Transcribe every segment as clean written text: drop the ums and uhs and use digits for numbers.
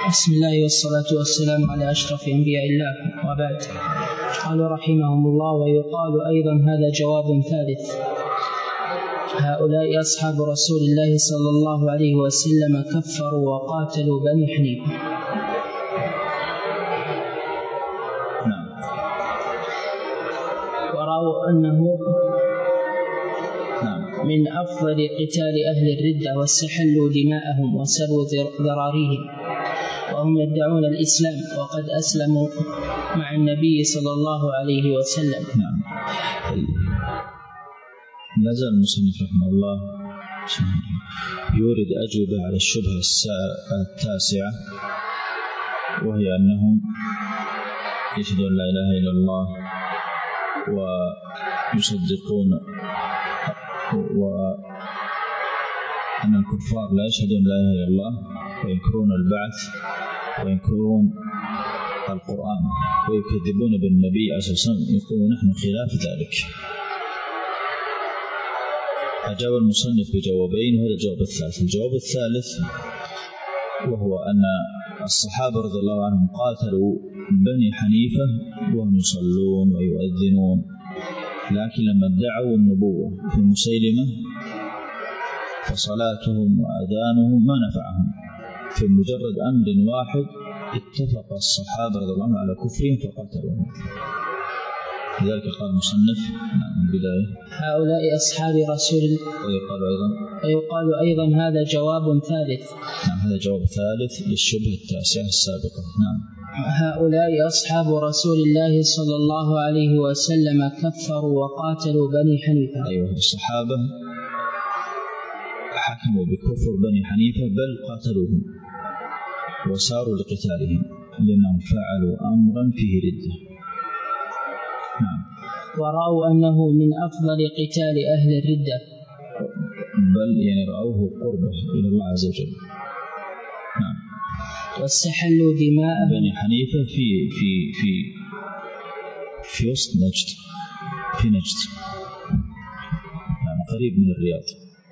بسم الله والصلاة والسلام على أشرف أنبياء الله، وبعد. قالوا رحمهم الله: ويقال أيضا هذا جواب ثالث. هؤلاء أصحاب رسول الله صلى الله عليه وسلم كفروا وقاتلوا بني حنيفة. ورأوا أنه من أفضل قتال أهل الردة، واستحلوا دماءهم وسروا ذراريهم، وهم يدعون الإسلام وقد أسلموا مع النبي صلى الله عليه وسلم. لا زال المصنف رحمه الله يورد أجوبة على الشبهة التاسعة، وهي أنهم يشهدون لا إله إلا الله ويصدقون، وأن الكفار لا يشهدون لا إله إلا الله وينكرون البعث وينكرون القرآن ويكذبون بالنبي أساسا، يقولون نحن خلاف ذلك. أجاب المصنف بجوابين، وهذا الجواب الثالث. الجواب الثالث وهو أن الصحابة رضي الله عنهم قاتلوا بني حنيفة وهم يصلون ويؤذنون، لكن لما ادعوا النبوة في مسيلمة فصلاتهم وأذانهم ما نفعهم، في مجرد أمر واحد اتفق الصحابة رضي الله عنهم على كفرهم فقتلوهم. لذلك قال المصنف من البداية: هؤلاء أصحاب رسول الله. ويقال أيضا هذا جواب ثالث. هذا جواب ثالث للشبهة التاسعة السابقة. هؤلاء أصحاب رسول الله صلى الله عليه وسلم كفروا وقاتلوا بني حنيفة. أيوة، الصحابة حكموا بكفر بني حنيفة، بل قاتلوهم وساروا لقتالهم لأنهم فعلوا أمرا فيه ردة. ورأوا أنه من أفضل قتال أهل الردة، بل يعني رأوه قربة إلى الله عز وجل. واستحلوا دماء بني حنيفة في وسط نجد، في نجد قريب من الرياض.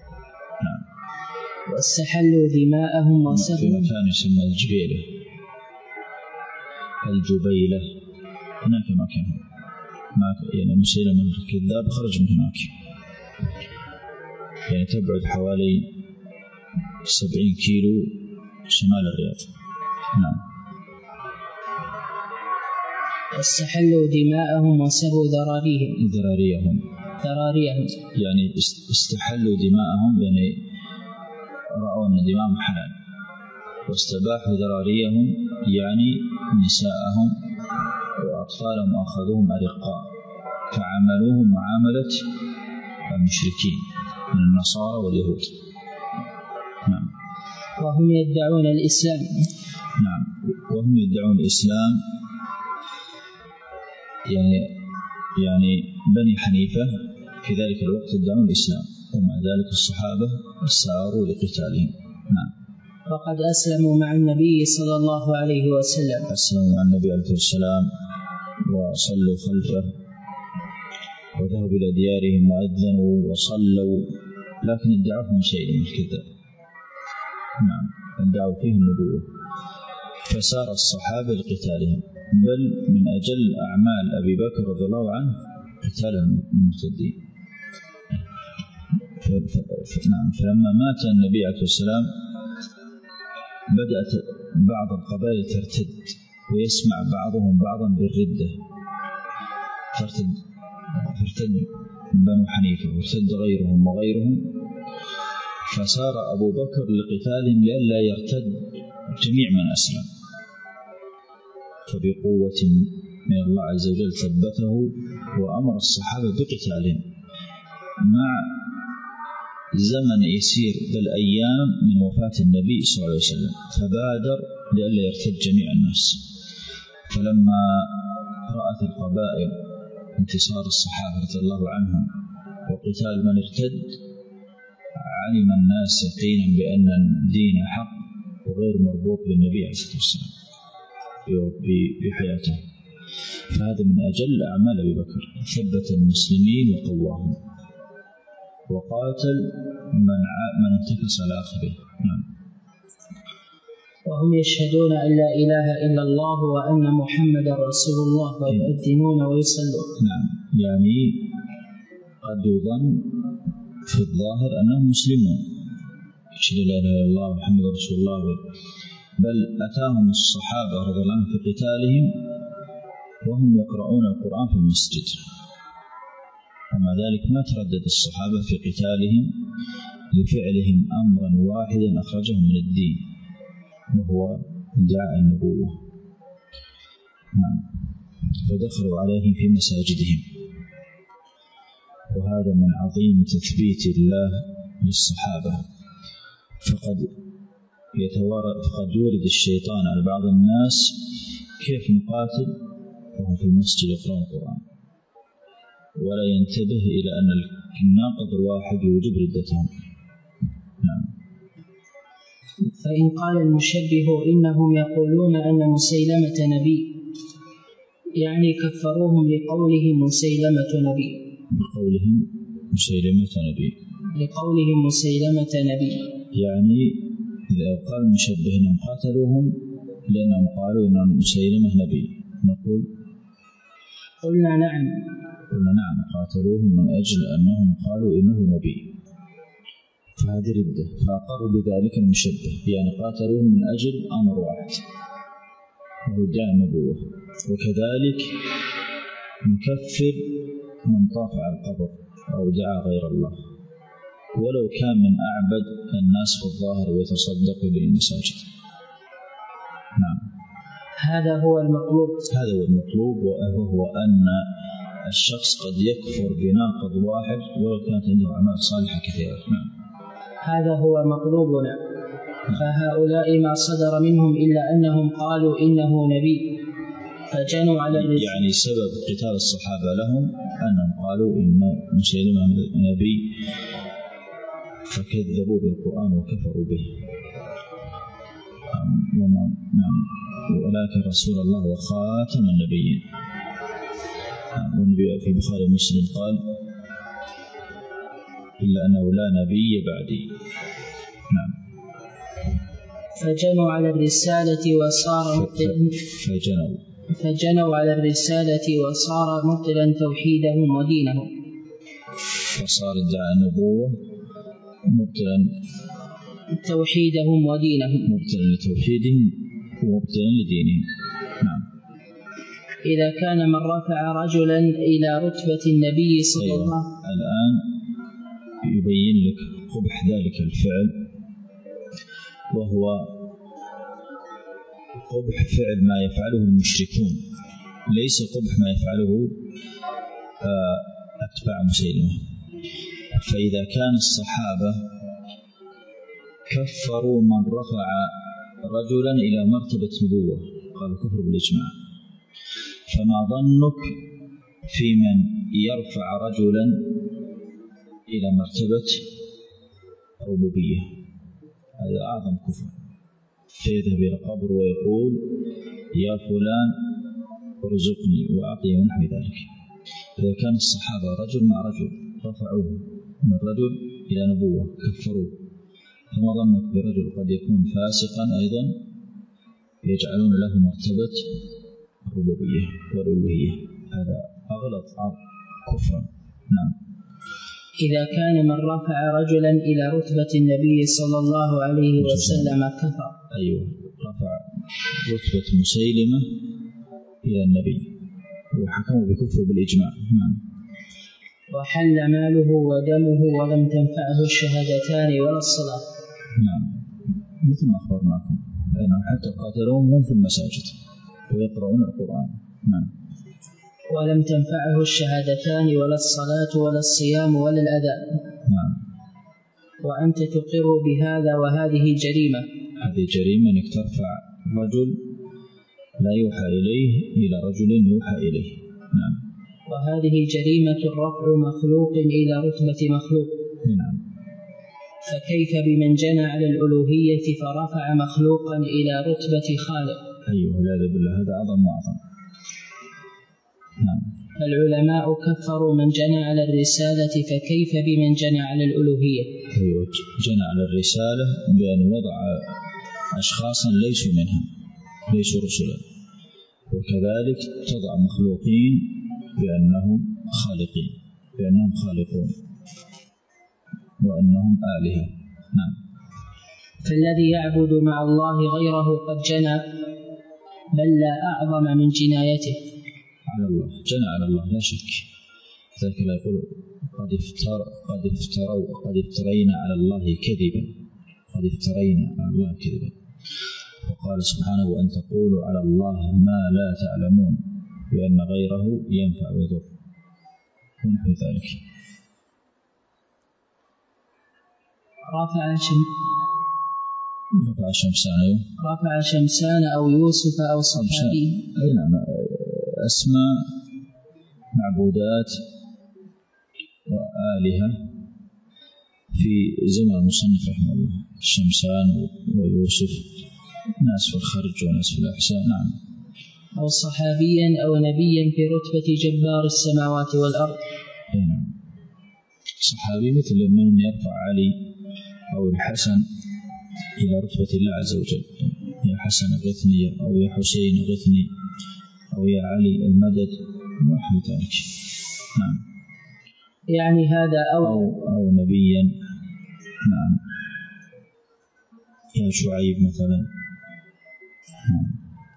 واستحلوا دماءهم وسفكوا في مكان يسمى الجبيلة، هناك مكان يعني مسيلمة الكذاب خرج من هناك، يعني تبعد حوالي 70 كيلو شمال الرياض. واستحلوا دماءهم وسبوا ذراريهم. يعني استحلوا دماءهم، يعني رأوا أن دماءهم حلال، واستباحوا ذراريهم يعني نساءهم وأطفالهم وأخذوهم أرقاء، فعملوهم معاملة المشركين من النصارى واليهود. وهم يدعون الإسلام. وهم يدعون الإسلام، يعني بني حنيفة في ذلك الوقت يدعون الإسلام، ومع ذلك الصحابة ساروا لقتالهم. وقد أسلموا مع النبي صلى الله عليه وسلم. أسلموا مع النبي عليه السلام وصلوا خلفه وذهبوا إلى ديارهم وأذنوا وصلوا، لكن ادعوهم شيء من الكذب. ادعوا فيه النبوة، فسار الصحابة لقتالهم، بل من أجل أعمال أبي بكر رضي الله عنه قتال المرتدين. فلما مات النبي عليه السلام بدأت بعض القبائل ترتد، ويسمع بعضهم بعضا بالردة، فارتد بنو حنيفة وارتد غيرهم وغيرهم، فسار أبو بكر لقتالهم لئلا يرتد جميع من أسلم، فبقوة من الله عز وجل ثبته وأمر الصحابة بقتالهم مع زمن يسير بل أيام من وفاة النبي صلى الله عليه وسلم، فبادر لئلا يرتد جميع الناس. فلما رأت القبائل انتصار الصحابة رضي الله عنهم وقتال من ارتد، علم الناس يقينا بأن الدين حق وغير مربوط بالنبي عليه الصلاة والسلام بحياته. فهذا من أجل أعمال أبي بكر، ثبت المسلمين وقواهم وقاتل من انتكس على آخره. وهم يشهدون أن لا إله إلا الله وأن محمد رسول الله ويؤذنون ويصلون. نعم، يعني قد يظن في الظاهر أنهم مسلمون، يشهدون لا إله إلا الله ومحمد رسول الله، بل أتاهم الصحابة رضي الله عنهم في قتالهم وهم يقرؤون القرآن في المسجد، ومع ذلك ما تردد الصحابة في قتالهم لفعلهم أمرا واحدا أخرجهم من الدين، وهو ادعاء النبوة. نعم، فدخلوا عليهم في مساجدهم، وهذا من عظيم تثبيت الله للصحابة. فقد يورد الشيطان على بعض الناس كيف نقاتل وهم في المسجد يقرؤون القرآن، ولا ينتبه إلى أن الناقض الواحد يوجب ردتهم. نعم. فإن قال المشبه إنهم يقولون أن مسيلمة نبي، يعني كفروهم لقولهم مسيلمة نبي، بقولهم مسيلمة نبي، لقولهم مسيلمة نبي، يعني إذا قال المشبه أنهم قاتلوهم لأنهم قالوا أن مسيلمة نبي، نقول قلنا نعم قاتلوهم من أجل أنهم قالوا إنه نبي، فهذه ردة، فأقر بذلك المشبه، يعني قاتلوهم من أجل أمر واحد وهو ادعاء النبوة. وكذلك نكفر من طاف على القبر أو دعا غير الله ولو كان من أعبد الناس في الظاهر ويتصدق بالمساجد. نعم، هذا هو المطلوب، وهو أن الشخص قد يكفر بناقض واحد ولو كانت عنده أعمال صالحة كثيرة. نعم، هذا هو مطلوبنا. فهؤلاء ما صدر منهم إلا أنهم قالوا إنه نبي فجنوا على الرسالة، يعني سبب قتال الصحابة لهم أنهم قالوا إن مسيلمة نبي فكذبوا بالقرآن وكفروا به. نعم، ولكن رسول الله وخاتم النبيين. والنبي في البخاري ومسلم قال إلا أنه لا نبي بعدي. نعم، فجنوا على الرسالة وصار مبطلا توحيدهم ودينهم، فصار ادعاء النبوة مبطلا توحيدهم ودينهم، مبطلا لتوحيدهم ومبطلا لدينهم. نعم. إذا كان من رفع رجلا إلى رتبة النبي صلى الله عليه وسلم، الآن يبين لك قبح ذلك الفعل، وهو قبح فعل ما يفعله المشركون، ليس قبح ما يفعله أتباع مسيلمة. فإذا كان الصحابة كفروا من رفع رجلا إلى مرتبة نبوة قالوا كفر بالإجماع، فما ظنك في من يرفع رجلا إلى مرتبة ربوبية؟ هذا أعظم كفر. فيذهب إلى قبر ويقول يا فلان ارزقني وأعطي ونحو ذلك. إذا كان الصحابة رجل مع رجل رفعوه من رجل إلى نبوة كفروه، فما ظنك برجل قد يكون فاسقا أيضا يجعلون له مرتبة الربوبية والألوهية؟ هذا أغلط كفرا. نعم. إذا كان من رفع رجلا إلى رتبة النبي صلى الله عليه وسلم كفر. أيوه، رفع رتبة مسيلمة إلى النبي وحكموا بكفر بالإجماع. نعم. وحل ماله ودمه ولم تنفعه الشهادتان ولا الصلاة. نعم، مثل ما أخبرناكم أنهم حتى قاتلوهم هم في المساجد ويقرؤون القرآن. نعم. ولم تنفعه الشهادتان ولا الصلاة ولا الصيام ولا الأذان. نعم. وأنت تقر بهذا، وهذه جريمة. هذه جريمة أنك ترفع رجل لا يوحى إليه إلى رجل يوحى إليه. نعم. وهذه جريمة رفع مخلوق إلى رتبة مخلوق. نعم. فكيف بمن جنى على الألوهية فرفع مخلوقا إلى رتبة خالق؟ أيوه، لا بالله، هذا أعظم وأعظم. نعم. فالعلماء كفروا من جنى على الرسالة، فكيف بمن جنى على الألوهية؟ أيوه، جنى على الرسالة بأن وضع أشخاصا ليسوا منها، ليسوا رسلا، وكذلك تضع مخلوقين بأنهم خالقين، بأنهم خالقون وأنهم آلهة. نعم. فالذي يعبد مع الله غيره قد جنى، بل لا أعظم من جنايته على الله، جنى على الله لا شك. ذلك لا يقول قد افترينا على الله كذبا، قد افترينا على الله كذبا. وقال سبحانه وأن تقولوا على الله ما لا تعلمون، بأن غيره ينفع ويضر ونحو ذلك. رفع شمسان أو يوسف أو صحابي. نعم، أسماء معبودات وآلهة في زمن المصنف رحمه الله، شمسان ويوسف، ناس في الخرج وناس في الأحساء. نعم. أو صحابيا أو نبيا في رتبة جبار السماوات والأرض. نعم. صحابي مثل من يرفع علي أو الحسن إلى رتبة الله عز وجل، يا حسن اغثني، أو يا حسين اغثني، أو يا علي المدد ونحو ذلك. نعم. يعني هذا أو نبيا. نعم. يا شعيب مثلا. نعم.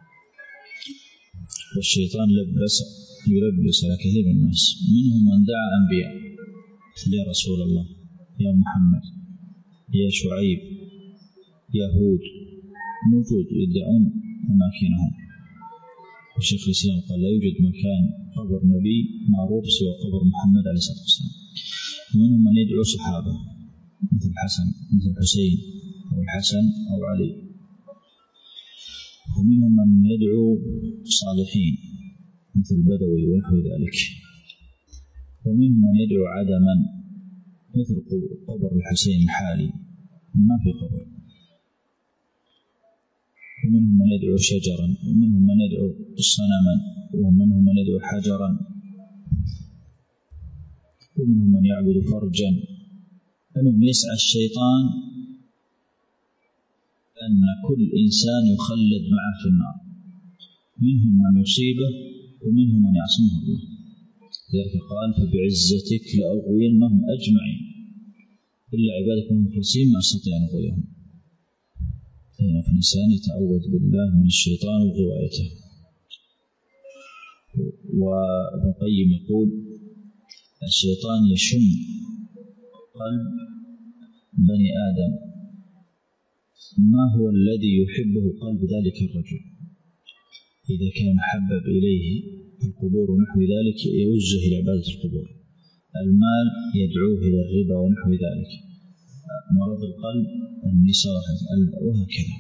والشيطان يلبس على كثير من الناس، منهم من دعا أنبياء يا رسول الله، يا محمد، يا شعيب، يا هود، موجود يدعون أماكنهم. الشيخ الإسلام قال لا يوجد مكان قبر نبي معروف سوى قبر محمد عليه الصلاة والسلام. ومنهم من يدعو صحابة مثل الحسن، مثل الحسين، أو الحسن أو علي. ومنهم من يدعو صالحين مثل البدوي ونحو ذلك. ومنهم من يدعو عدما مثل قبر الحسين الحالي ما في قبر. ومنهم من يدعو شجرا، ومنهم من يدعو صنما، ومنهم من يدعو حجرا، ومنهم من يعبد فرجا. أنهم يسعى الشيطان أن كل إنسان يخلد معه في النار، منهم من يصيبه ومنهم من يعصمه الله. لذلك قال فبعزتك لأغوينهم أجمعين إلا عبادك المخلصين ما أستطيع أن أغويهم. هنا فالإنسان يتعوذ بالله من الشيطان وغوايته. وابن القيم يقول الشيطان يشم قلب بني آدم ما هو الذي يحبه قلب ذلك الرجل، إذا كان محبب إليه القبور ونحو ذلك يوجه إلى عبادة القبور، المال يدعوه إلى الربا ونحو ذلك، مرض القلب النساء وهكذا.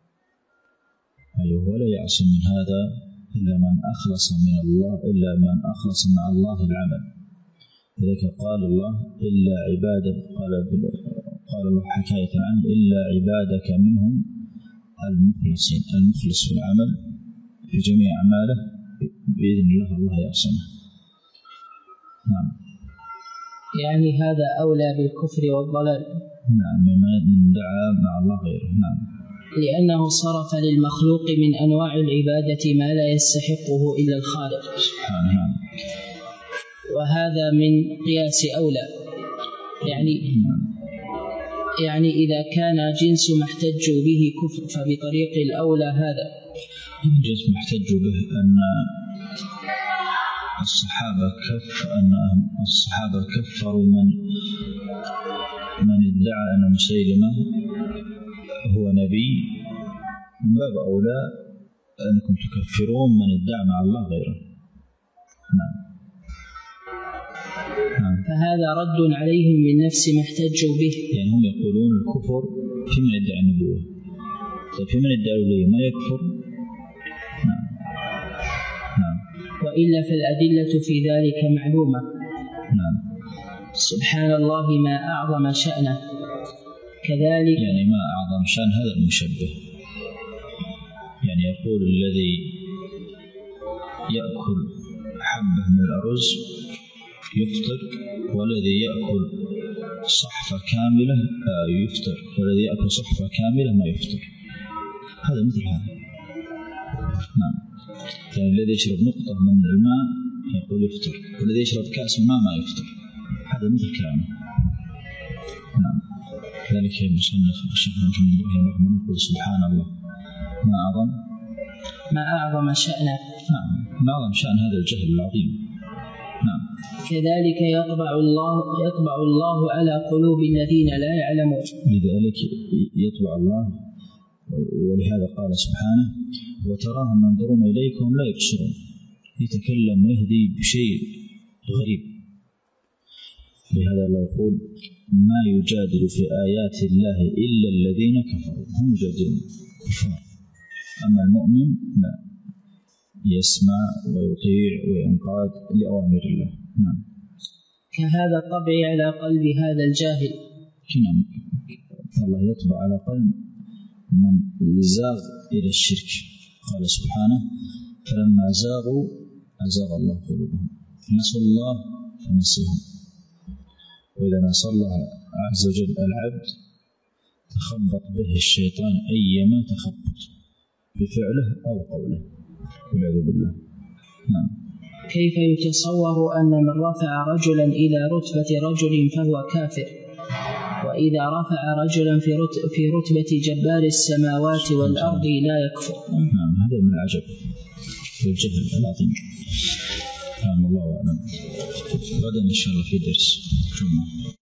أيوه. ولا يعصم من هذا إلا من أخلص من الله، إلا من أخلص مع الله العمل. لذلك قال الله إلا عبادك، قال الله حكاية عنه إلا عبادك منهم المخلصين، المخلص في العمل في جميع أعماله بإذن الله يعصمه. نعم. يعني هذا أولى بالكفر والضلال. نعم، من دعا مع الله غيره. نعم. لأنه صرف للمخلوق من أنواع العبادة ما لا يستحقه إلا الخالق. نعم. وهذا من قياس أولى، يعني إذا كان جنس ما احتجوا به كفر فبطريق الأولى هذا جنس ما احتجوا به أن الصحابة كفروا من ادعى أن مسيلمة هو نبي، من باب أولى أنكم تكفرون من ادعى مع الله غيره. نعم. فهذا رد عليهم من نفس ما احتجوا به. يعني هم يقولون الكفر في من ادعى النبوة، ففي من ادعى الولاية ما يكفر. نعم. وإلا فالأدلة في ذلك معلومة. نعم. سبحان الله ما أعظم شأنه. كذلك يعني ما أعظم شأن هذا المشبه، يعني يقول الذي يأكل حبة من الأرز يفطر، والذي يأكل صحفة كاملة يفطر، والذي يأكل صحفة كاملة ما يفطر. هذا مثل هذا. نعم. يعني الذي يشرب نقطة من الماء يقول يفطر، والذي يشرب كأس ماء ما يفطر. هذا مثل كلامه. نعم. ذلك المصنف الشيخ محمد بن رحمه يقول سبحان الله ما أعظم شأنه. نعم. ما أعظم شأن هذا الجهل العظيم. نعم. كذلك يطبع الله على قلوب الذين لا يعلمون. لذلك يطبع الله، ولهذا قال سبحانه وتراهم ينظرون إليك وهم لا يبصرون. يتكلم ويهدي بشيء غريب. لهذا الله يقول ما يجادل في آيات الله إلا الذين كفروا، هم يجادلون كفار. أما المؤمن لا، يسمع ويطيع وينقاد لأوامر الله. نعم. كهذا الطبع على قلب هذا الجاهل. نعم. الله يطبع على قلب من زاغ إلى الشرك. قال سبحانه فلما زاغوا أزاغ الله قلوبهم نسوا الله فنسيهم. وإذا نسى الله عز وجل العبد تخبط به الشيطان أيما تخبط بفعله أو قوله والعياذ بالله. نعم. كيف يتصور أن من رفع رجلا إلى رتبة رجل فهو كافر، وإذا رفع رجلا في رتبة جبار السماوات والأرض لا يكفر؟ نعم. هذا من العجب والجهل العظيم. نعم. الله أعلم. غدا إن شاء الله في درس جمعة.